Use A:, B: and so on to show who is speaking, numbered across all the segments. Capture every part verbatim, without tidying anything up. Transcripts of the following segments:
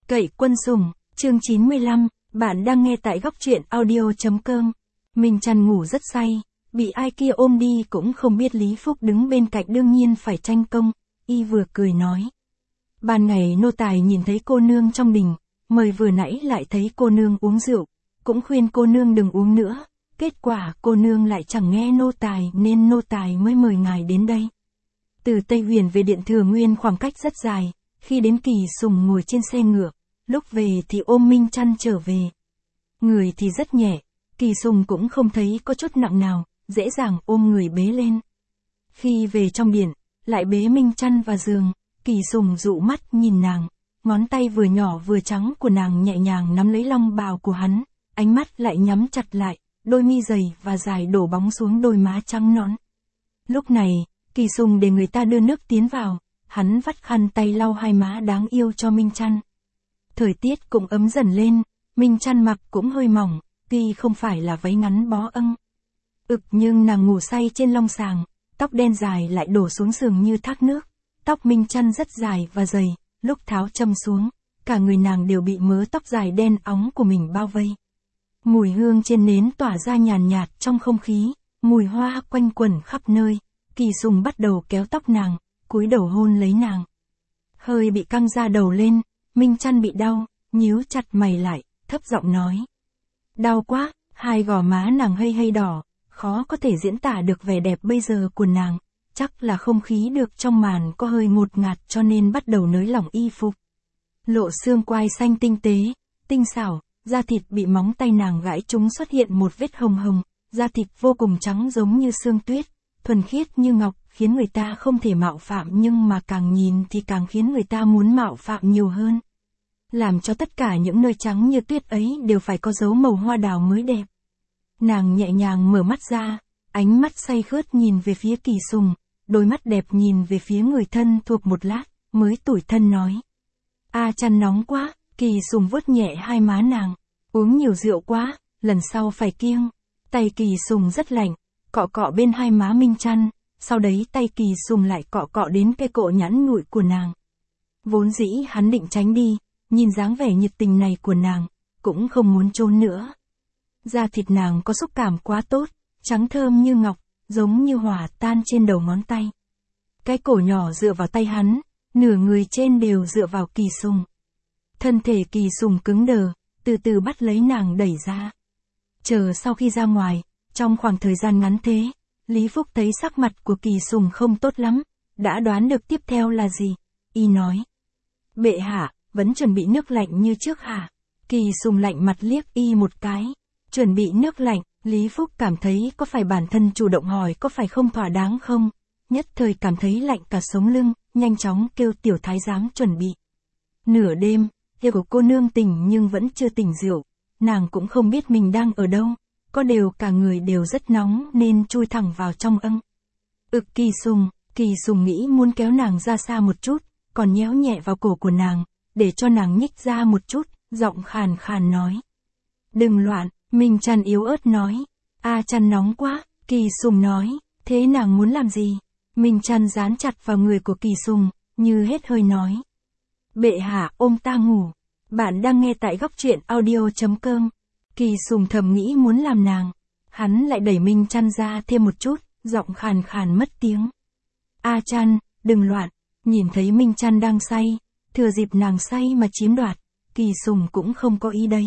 A: Cậy quân sủng, chương chín mươi lăm, bạn đang nghe tại góc truyện audio.com. Minh Trăn ngủ rất say, bị ai kia ôm đi cũng không biết. Lý Phúc đứng bên cạnh đương nhiên phải tranh công, y vừa cười nói. Ban ngày nô tài nhìn thấy cô nương trong đình, mời vừa nãy lại thấy cô nương uống rượu, cũng khuyên cô nương đừng uống nữa, kết quả cô nương lại chẳng nghe nô tài nên nô tài mới mời ngài đến đây. Từ Tây Huyền về Điện Thừa Nguyên khoảng cách rất dài, khi đến Kỳ Sùng ngồi trên xe ngựa, lúc về thì ôm Minh Trăn trở về. Người thì rất nhẹ, Kỳ Sùng cũng không thấy có chút nặng nào, dễ dàng ôm người bế lên. Khi về trong điện, lại bế Minh Trăn vào giường, Kỳ Sùng dụ mắt nhìn nàng, ngón tay vừa nhỏ vừa trắng của nàng nhẹ nhàng nắm lấy long bào của hắn, ánh mắt lại nhắm chặt lại, đôi mi dày và dài đổ bóng xuống đôi má trắng nõn. Lúc này, Kỳ Sùng để người ta đưa nước tiến vào, hắn vắt khăn tay lau hai má đáng yêu cho Minh Trăn. Thời tiết cũng ấm dần lên, Minh Trăn mặc cũng hơi mỏng, tuy không phải là váy ngắn bó âng. Ực nhưng nàng ngủ say trên long sàng, tóc đen dài lại đổ xuống giường như thác nước. Tóc Minh Trăn rất dài và dày, lúc tháo châm xuống, cả người nàng đều bị mớ tóc dài đen óng của mình bao vây. Mùi hương trên nến tỏa ra nhàn nhạt trong không khí, mùi hoa quanh quẩn khắp nơi. Kỳ Sùng bắt đầu kéo tóc nàng, cúi đầu hôn lấy nàng. Hơi bị căng da đầu lên, Minh Trăn bị đau, nhíu chặt mày lại, thấp giọng nói. Đau quá, hai gò má nàng hơi hơi đỏ, khó có thể diễn tả được vẻ đẹp bây giờ của nàng, chắc là không khí được trong màn có hơi ngột ngạt cho nên bắt đầu nới lỏng y phục. Lộ xương quai xanh tinh tế, tinh xảo, da thịt bị móng tay nàng gãi trúng xuất hiện một vết hồng hồng, da thịt vô cùng trắng giống như sương tuyết, thuần khiết như ngọc, khiến người ta không thể mạo phạm nhưng mà càng nhìn thì càng khiến người ta muốn mạo phạm nhiều hơn. Làm cho tất cả những nơi trắng như tuyết ấy đều phải có dấu màu hoa đào mới đẹp. Nàng nhẹ nhàng mở mắt ra, ánh mắt say khướt nhìn về phía Kỳ Sùng, đôi mắt đẹp nhìn về phía người thân thuộc một lát, mới tủi thân nói. A Trăn nóng quá, Kỳ Sùng vuốt nhẹ hai má nàng, uống nhiều rượu quá, lần sau phải kiêng. Tay Kỳ Sùng rất lạnh, cọ cọ bên hai má Minh Trăn, sau đấy tay Kỳ Sùng lại cọ cọ đến cái cổ nhẵn nhụi của nàng. Vốn dĩ hắn định tránh đi, nhìn dáng vẻ nhiệt tình này của nàng, cũng không muốn trốn nữa. Da thịt nàng có xúc cảm quá tốt, trắng thơm như ngọc, giống như hòa tan trên đầu ngón tay. Cái cổ nhỏ dựa vào tay hắn, nửa người trên đều dựa vào Kỳ Sùng. Thân thể Kỳ Sùng cứng đờ, từ từ bắt lấy nàng đẩy ra. Chờ sau khi ra ngoài, trong khoảng thời gian ngắn thế, Lý Phúc thấy sắc mặt của Kỳ Sùng không tốt lắm, đã đoán được tiếp theo là gì. Y nói. Bệ hạ, vẫn chuẩn bị nước lạnh như trước hả? Kỳ Sùng lạnh mặt liếc y một cái. Chuẩn bị nước lạnh, Lý Phúc cảm thấy có phải bản thân chủ động hỏi có phải không thỏa đáng không? Nhất thời cảm thấy lạnh cả sống lưng, nhanh chóng kêu tiểu thái giám chuẩn bị. Nửa đêm, hiệu của cô nương tỉnh nhưng vẫn chưa tỉnh rượu, nàng cũng không biết mình đang ở đâu. Có điều cả người đều rất nóng nên chui thẳng vào trong âng. Ực Kỳ Sùng, Kỳ Sùng nghĩ muốn kéo nàng ra xa một chút, còn nhéo nhẹ vào cổ của nàng, để cho nàng nhích ra một chút, giọng khàn khàn nói. Đừng loạn, Minh Trăn yếu ớt nói. A Trăn nóng quá, Kỳ Sùng nói, thế nàng muốn làm gì? Minh Trăn dán chặt vào người của Kỳ Sùng, như hết hơi nói. Bệ hạ ôm ta ngủ. Bạn đang nghe tại góc truyện audio.com. Kỳ Sùng thầm nghĩ muốn làm nàng. Hắn lại đẩy Minh Trăn ra thêm một chút, giọng khàn khàn mất tiếng. A Trăn, đừng loạn. Nhìn thấy Minh Trăn đang say, thừa dịp nàng say mà chiếm đoạt, Kỳ Sùng cũng không có ý đấy.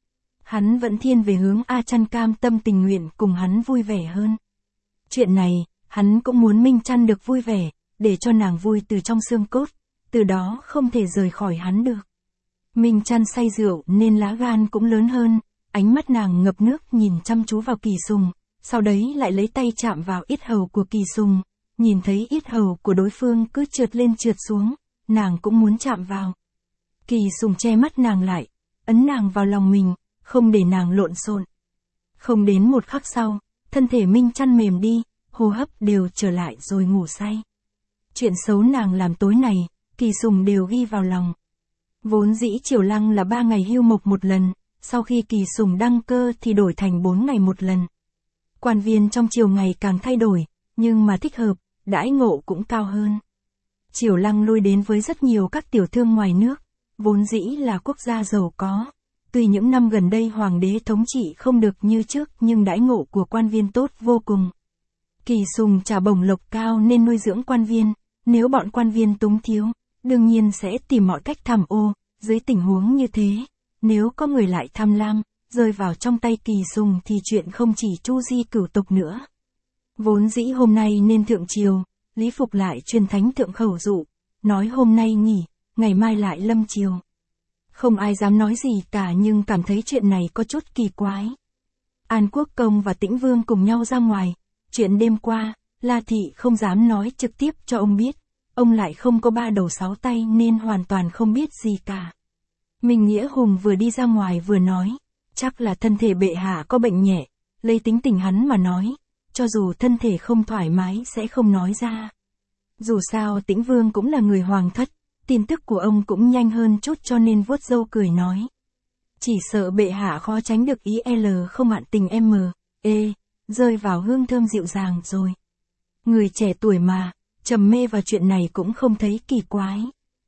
A: Hắn vẫn thiên về hướng A Trăn cam tâm tình nguyện cùng hắn vui vẻ hơn. Chuyện này, hắn cũng muốn Minh Trăn được vui vẻ, để cho nàng vui từ trong xương cốt, từ đó không thể rời khỏi hắn được. Minh Trăn say rượu nên lá gan cũng lớn hơn. Ánh mắt nàng ngập nước nhìn chăm chú vào Kỳ Sùng, sau đấy lại lấy tay chạm vào yết hầu của Kỳ Sùng, nhìn thấy yết hầu của đối phương cứ trượt lên trượt xuống, nàng cũng muốn chạm vào. Kỳ Sùng che mắt nàng lại, ấn nàng vào lòng mình, không để nàng lộn xộn. Không đến một khắc sau, thân thể Minh Trăn mềm đi, hô hấp đều trở lại rồi ngủ say. Chuyện xấu nàng làm tối này, Kỳ Sùng đều ghi vào lòng. Vốn dĩ Triều Lăng là ba ngày hưu mộc một lần. Sau khi Kỳ Sùng đăng cơ thì đổi thành bốn ngày một lần. Quan viên trong triều ngày càng thay đổi, nhưng mà thích hợp, đãi ngộ cũng cao hơn. Triều Lăng lui đến với rất nhiều các tiểu thương ngoài nước, vốn dĩ là quốc gia giàu có. Tuy những năm gần đây hoàng đế thống trị không được như trước nhưng đãi ngộ của quan viên tốt vô cùng. Kỳ Sùng trả bổng lộc cao nên nuôi dưỡng quan viên, nếu bọn quan viên túng thiếu, đương nhiên sẽ tìm mọi cách tham ô, dưới tình huống như thế, nếu có người lại tham lam, rơi vào trong tay Kỳ Sùng thì chuyện không chỉ tru di cửu tộc nữa. Vốn dĩ hôm nay nên thượng triều, Lý Phục lại truyền thánh thượng khẩu dụ, nói hôm nay nghỉ, ngày mai lại lâm triều. Không ai dám nói gì cả nhưng cảm thấy chuyện này có chút kỳ quái. An Quốc Công và Tĩnh Vương cùng nhau ra ngoài, chuyện đêm qua, La Thị không dám nói trực tiếp cho ông biết, ông lại không có ba đầu sáu tay nên hoàn toàn không biết gì cả. Minh Nghĩa Hùng vừa đi ra ngoài vừa nói, chắc là thân thể bệ hạ có bệnh nhẹ, lấy tính tình hắn mà nói, cho dù thân thể không thoải mái sẽ không nói ra. Dù sao Tĩnh Vương cũng là người hoàng thất, tin tức của ông cũng nhanh hơn chút cho nên vuốt râu cười nói. Chỉ sợ bệ hạ khó tránh được ý L không mạn tình M, E, rơi vào hương thơm dịu dàng rồi. Người trẻ tuổi mà, trầm mê vào chuyện này cũng không thấy kỳ quái.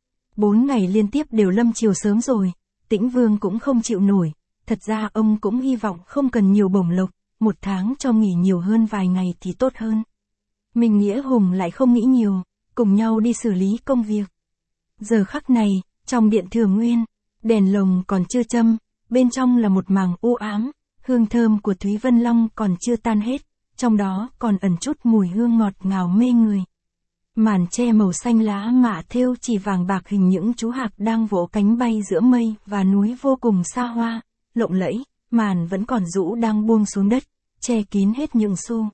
A: Bốn ngày liên tiếp đều lâm chiều sớm rồi, Tĩnh Vương cũng không chịu nổi, thật ra ông cũng hy vọng không cần nhiều bổng lộc, một tháng cho nghỉ nhiều hơn vài ngày thì tốt hơn. Minh Nghĩa Hùng lại không nghĩ nhiều, cùng nhau đi xử lý công việc. Giờ khắc này, trong điện Thừa Nguyên, đèn lồng còn chưa châm, bên trong là một màng u ám, hương thơm của Thúy Vân Long còn chưa tan hết, trong đó còn ẩn chút mùi hương ngọt ngào mê người. Màn che màu xanh lá mạ thêu chỉ vàng bạc hình những chú hạc đang vỗ cánh bay giữa mây và núi vô cùng xa hoa, lộng lẫy, màn vẫn còn rũ đang buông xuống đất, che kín hết những xu.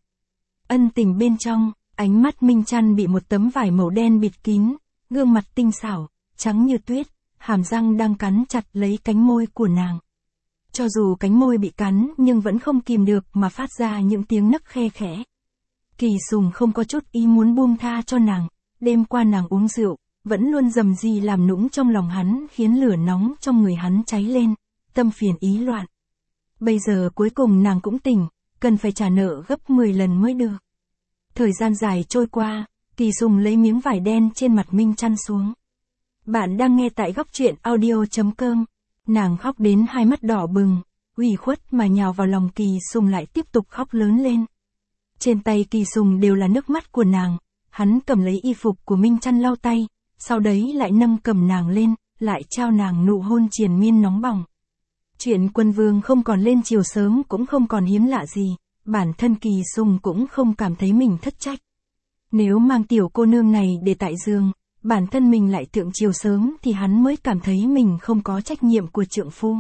A: Ân tình bên trong, ánh mắt Minh Chăn bị một tấm vải màu đen bịt kín, gương mặt tinh xảo, trắng như tuyết, hàm răng đang cắn chặt lấy cánh môi của nàng. Cho dù cánh môi bị cắn nhưng vẫn không kìm được mà phát ra những tiếng nấc khe khẽ. Kỳ Sùng không có chút ý muốn buông tha cho nàng, đêm qua nàng uống rượu, vẫn luôn dầm gì làm nũng trong lòng hắn khiến lửa nóng trong người hắn cháy lên, tâm phiền ý loạn. Bây giờ cuối cùng nàng cũng tỉnh, cần phải trả nợ gấp mười lần mới được. Thời gian dài trôi qua, Kỳ Sùng lấy miếng vải đen trên mặt Minh Chăn xuống. Bạn đang nghe tại góc truyện audio chấm com. Nàng khóc đến hai mắt đỏ bừng, ủy khuất mà nhào vào lòng Kỳ Sùng lại tiếp tục khóc lớn lên. Trên tay Kỳ Sùng đều là nước mắt của nàng, hắn cầm lấy y phục của Minh Chăn lau tay, sau đấy lại nâng cầm nàng lên, lại trao nàng nụ hôn triền miên nóng bỏng. Chuyện Quân Vương không còn lên chiều sớm cũng không còn hiếm lạ gì, bản thân Kỳ Sùng cũng không cảm thấy mình thất trách. Nếu mang tiểu cô nương này để tại giường, bản thân mình lại thượng chiều sớm thì hắn mới cảm thấy mình không có trách nhiệm của trượng phu.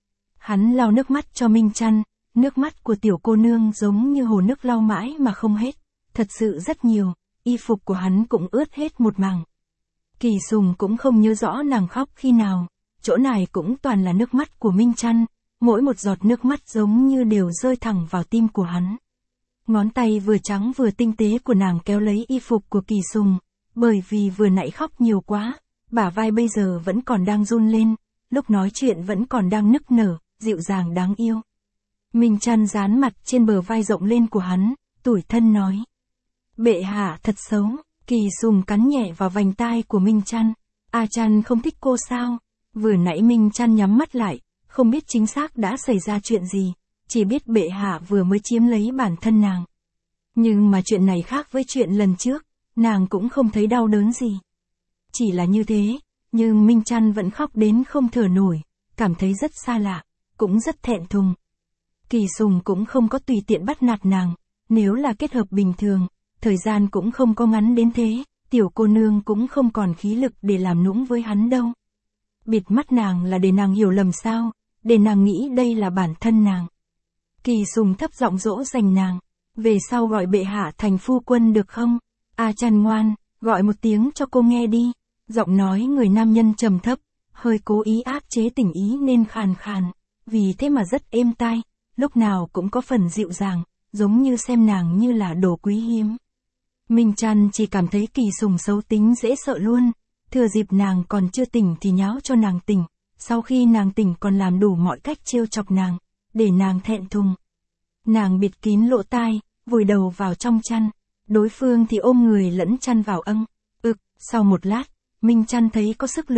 A: Hắn lau nước mắt cho Minh Chăn, nước mắt của tiểu cô nương giống như hồ nước lau mãi mà không hết, thật sự rất nhiều, y phục của hắn cũng ướt hết một mảng. Kỳ Sùng cũng không nhớ rõ nàng khóc khi nào, chỗ này cũng toàn là nước mắt của Minh Chăn, mỗi một giọt nước mắt giống như đều rơi thẳng vào tim của hắn. Ngón tay vừa trắng vừa tinh tế của nàng kéo lấy y phục của Kỳ Sùng, bởi vì vừa nãy khóc nhiều quá, bả vai bây giờ vẫn còn đang run lên, lúc nói chuyện vẫn còn đang nức nở, dịu dàng đáng yêu. Minh Chăn dán mặt trên bờ vai rộng lên của hắn, tủi thân nói. Bệ hạ thật xấu, Kỳ Sùng cắn nhẹ vào vành tai của Minh Chăn. A Chăn không thích cô sao? Vừa nãy Minh Chăn nhắm mắt lại, không biết chính xác đã xảy ra chuyện gì, chỉ biết bệ hạ vừa mới chiếm lấy bản thân nàng. Nhưng mà chuyện này khác với chuyện lần trước, nàng cũng không thấy đau đớn gì. Chỉ là như thế, nhưng Minh Chăn vẫn khóc đến không thở nổi, cảm thấy rất xa lạ, cũng rất thẹn thùng. Kỳ Sùng cũng không có tùy tiện bắt nạt nàng, nếu là kết hợp bình thường, thời gian cũng không có ngắn đến thế, tiểu cô nương cũng không còn khí lực để làm nũng với hắn đâu. Bịt mắt nàng là để nàng hiểu lầm sao, để nàng nghĩ đây là bản thân nàng. Kỳ Sùng thấp giọng dỗ dành nàng, về sau gọi bệ hạ thành phu quân được không? A Chăn ngoan, gọi một tiếng cho cô nghe đi. Giọng nói người nam nhân trầm thấp, hơi cố ý áp chế tình ý nên khàn khàn, vì thế mà rất êm tai, lúc nào cũng có phần dịu dàng, giống như xem nàng như là đồ quý hiếm. Minh Chăn chỉ cảm thấy Kỳ Sùng xấu tính dễ sợ luôn, thừa dịp nàng còn chưa tỉnh thì nháo cho nàng tỉnh, sau khi nàng tỉnh còn làm đủ mọi cách trêu chọc nàng, để nàng thẹn thùng. Nàng bịt kín lỗ tai, vùi đầu vào trong chăn, đối phương thì ôm người lẫn chăn vào âng, ực, sau một lát, Minh Chăn thấy có sức lực,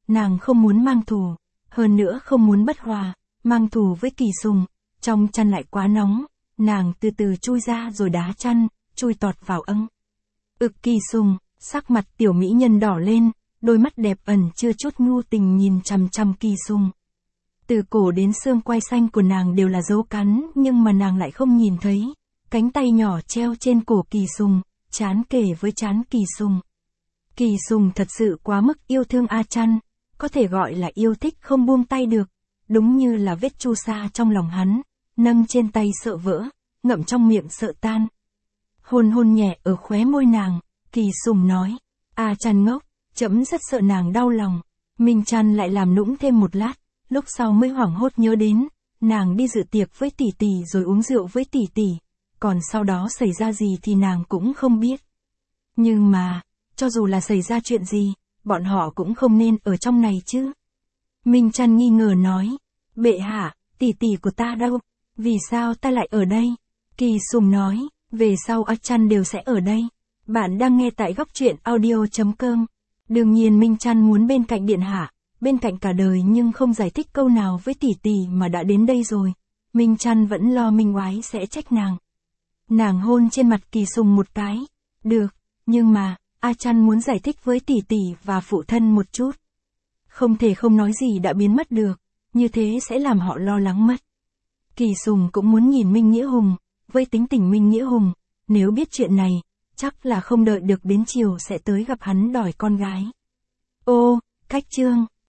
A: nàng không muốn mang thù, hơn nữa không muốn bất hòa, mang thù với Kỳ Sùng, trong chăn lại quá nóng, nàng từ từ chui ra rồi đá chăn, chui tọt vào âng. Ực Kỳ Sùng, sắc mặt tiểu mỹ nhân đỏ lên, đôi mắt đẹp ẩn chưa chút nhu tình nhìn chằm chằm Kỳ Sùng. Từ cổ đến xương quai xanh của nàng đều là dấu cắn, nhưng mà nàng lại không nhìn thấy. Cánh tay nhỏ treo trên cổ Kỳ Sùng, trán kề với trán Kỳ Sùng. Kỳ Sùng thật sự quá mức yêu thương A Chăn, có thể gọi là yêu thích không buông tay được, đúng như là vết chu sa trong lòng hắn, nâng trên tay sợ vỡ, ngậm trong miệng sợ tan. Hôn hôn nhẹ ở khóe môi nàng, Kỳ Sùng nói, A Chăn ngốc, trẫm rất sợ nàng đau lòng. Minh Chăn lại làm nũng thêm một lát, lúc sau mới hoảng hốt nhớ đến, nàng đi dự tiệc với tỷ tỷ rồi uống rượu với tỷ tỷ, còn sau đó xảy ra gì thì nàng cũng không biết. Nhưng mà, cho dù là xảy ra chuyện gì, bọn họ cũng không nên ở trong này chứ. Minh Chăn nghi ngờ nói, bệ hạ, tỷ tỷ của ta đâu, vì sao ta lại ở đây? Kỳ Sùng nói, về sau A Chăn đều sẽ ở đây. Bạn đang nghe tại góc truyện audio chấm com. Đương nhiên Minh Chăn muốn bên cạnh điện hạ, bên cạnh cả đời nhưng không giải thích câu nào với tỷ tỷ mà đã đến đây rồi. Minh Chăn vẫn lo Minh Oái sẽ trách nàng. Nàng hôn trên mặt Kỳ Sùng một cái. Được, nhưng mà, A Chăn muốn giải thích với tỷ tỷ và phụ thân một chút. Không thể không nói gì đã biến mất được, như thế sẽ làm họ lo lắng mất. Kỳ Sùng cũng muốn nhìn Minh Nghĩa Hùng, với tính tình Minh Nghĩa Hùng, nếu biết chuyện này, chắc là không đợi được đến chiều sẽ tới gặp hắn đòi con gái. Ô, cách chương.